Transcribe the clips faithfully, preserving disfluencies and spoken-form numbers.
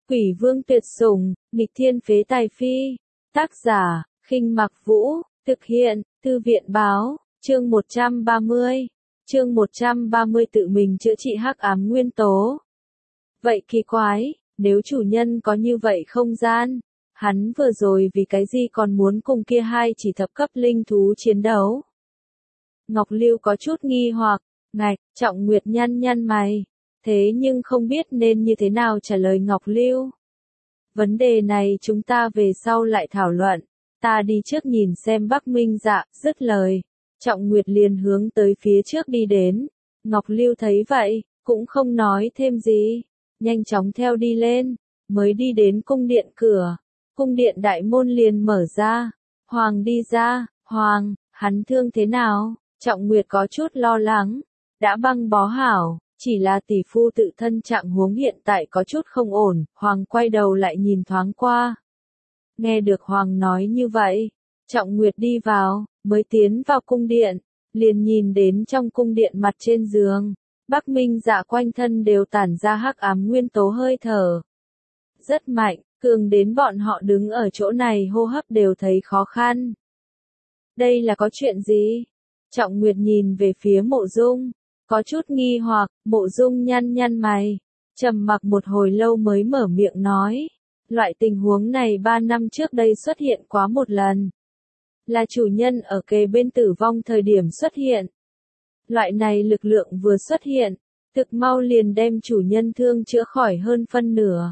Quỷ vương tuyệt sủng, nghịch thiên phế tài phi. Tác giả, Khinh Mặc Vũ, thực hiện, Thư viện báo, chương một trăm ba mươi. Chương một trăm ba mươi tự mình chữa trị hắc ám nguyên tố. Vậy kỳ quái, nếu chủ nhân có như vậy không gian, hắn vừa rồi vì cái gì còn muốn cùng kia hai chỉ thập cấp linh thú chiến đấu? Ngọc Lưu có chút nghi hoặc, ngạch, Trọng Nguyệt nhăn nhăn mày, thế nhưng không biết nên như thế nào trả lời Ngọc Lưu. Vấn đề này chúng ta về sau lại thảo luận, ta đi trước nhìn xem Bắc Minh Dạ. Dứt lời, Trọng Nguyệt liền hướng tới phía trước đi đến. Ngọc Lưu thấy vậy, cũng không nói thêm gì, nhanh chóng theo đi lên, mới đi đến cung điện cửa. Cung điện đại môn liền mở ra, Hoàng đi ra. Hoàng, hắn thương thế nào? Trọng Nguyệt có chút lo lắng, đã băng bó hảo, chỉ là tỷ phu tự thân trạng huống hiện tại có chút không ổn. Hoàng quay đầu lại nhìn thoáng qua. Nghe được Hoàng nói như vậy, Trọng Nguyệt đi vào, mới tiến vào cung điện, liền nhìn đến trong cung điện mặt trên giường, Bắc Minh Dạ quanh thân đều tản ra hắc ám nguyên tố hơi thở. Rất mạnh, cường đến bọn họ đứng ở chỗ này hô hấp đều thấy khó khăn. Đây là có chuyện gì? Trọng Nguyệt nhìn về phía Mộ Dung, có chút nghi hoặc. Mộ Dung nhăn nhăn mày, trầm mặc một hồi lâu mới mở miệng nói, loại tình huống này ba năm trước đây xuất hiện quá một lần. Là chủ nhân ở kề bên tử vong thời điểm xuất hiện. Loại này lực lượng vừa xuất hiện, thực mau liền đem chủ nhân thương chữa khỏi hơn phân nửa.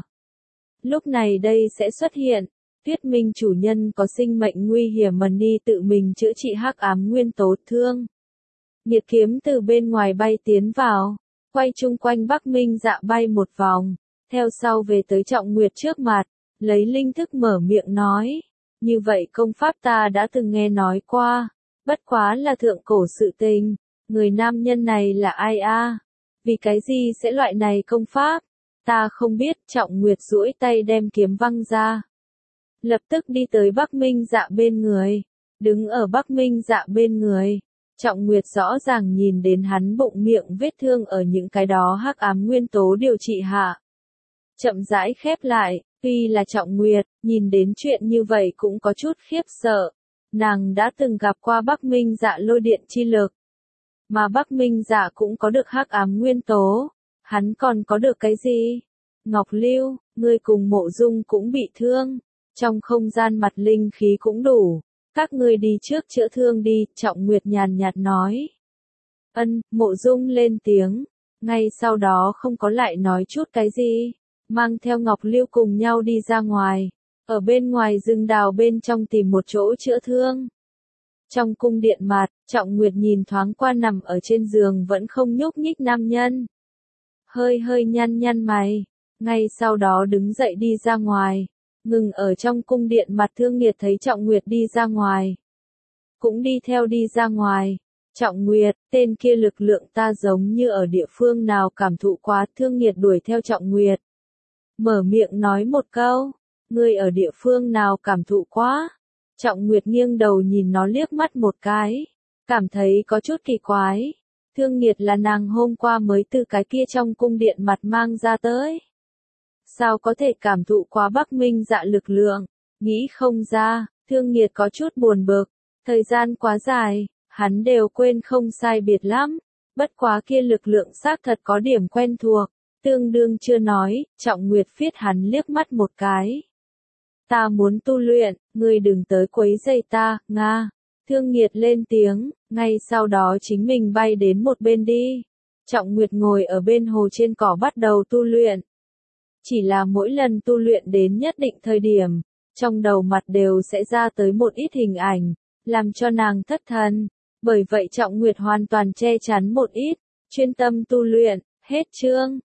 Lúc này đây sẽ xuất hiện, thuyết minh chủ nhân có sinh mệnh nguy hiểm mà đi tự mình chữa trị hắc ám nguyên tố thương. Nhiệt kiếm từ bên ngoài bay tiến vào, quay chung quanh Bắc Minh Dạ bay một vòng, theo sau về tới Trọng Nguyệt trước mặt, lấy linh thức mở miệng nói, như vậy công pháp ta đã từng nghe nói qua, bất quá là thượng cổ sự tình, người nam nhân này là ai a? Vì cái gì sẽ loại này công pháp? Ta không biết. Trọng Nguyệt duỗi tay đem kiếm văng ra, lập tức đi tới Bắc Minh Dạ bên người, đứng ở Bắc Minh Dạ bên người. Trọng Nguyệt rõ ràng nhìn đến hắn bụng miệng vết thương ở những cái đó hắc ám nguyên tố điều trị hạ. Chậm rãi khép lại, tuy là Trọng Nguyệt, nhìn đến chuyện như vậy cũng có chút khiếp sợ. Nàng đã từng gặp qua Bắc Minh Dạ lôi điện chi lực. Mà Bắc Minh Dạ cũng có được hắc ám nguyên tố. Hắn còn có được cái gì? Ngọc Lưu, ngươi cùng Mộ Dung cũng bị thương. Trong không gian mặt linh khí cũng đủ. Các ngươi đi trước chữa thương đi. Trọng Nguyệt nhàn nhạt nói. Ân, Mộ Dung lên tiếng. Ngay sau đó không có lại nói chút cái gì. Mang theo Ngọc Lưu cùng nhau đi ra ngoài. Ở bên ngoài rừng đào bên trong tìm một chỗ chữa thương. Trong cung điện mặt, Trọng Nguyệt nhìn thoáng qua nằm ở trên giường vẫn không nhúc nhích nam nhân. Hơi hơi nhăn nhăn mày. Ngay sau đó đứng dậy đi ra ngoài. Ngừng ở trong cung điện mặt Thương Nghiệt thấy Trọng Nguyệt đi ra ngoài. Cũng đi theo đi ra ngoài. Trọng Nguyệt, tên kia lực lượng ta giống như ở địa phương nào cảm thụ quá. Thương Nghiệt đuổi theo Trọng Nguyệt. Mở miệng nói một câu. Ngươi ở địa phương nào cảm thụ quá? Trọng Nguyệt nghiêng đầu nhìn nó liếc mắt một cái. Cảm thấy có chút kỳ quái. Thương Nghiệt là nàng hôm qua mới từ cái kia trong cung điện mặt mang ra tới. Sao có thể cảm thụ quá Bắc Minh Dạ lực lượng? Nghĩ không ra. Thương Nghiệt có chút buồn bực. Thời gian quá dài, hắn đều quên không sai biệt lắm. Bất quá kia lực lượng xác thật có điểm quen thuộc. Tương đương chưa nói, Trọng Nguyệt phiết hắn liếc mắt một cái. Ta muốn tu luyện, ngươi đừng tới quấy rầy ta, Nga. Thương Nghiệt lên tiếng, ngay sau đó chính mình bay đến một bên đi. Trọng Nguyệt ngồi ở bên hồ trên cỏ bắt đầu tu luyện. Chỉ là mỗi lần tu luyện đến nhất định thời điểm, trong đầu mặt đều sẽ ra tới một ít hình ảnh, làm cho nàng thất thần. Bởi vậy Trọng Nguyệt hoàn toàn che chắn một ít, chuyên tâm tu luyện. Hết chương.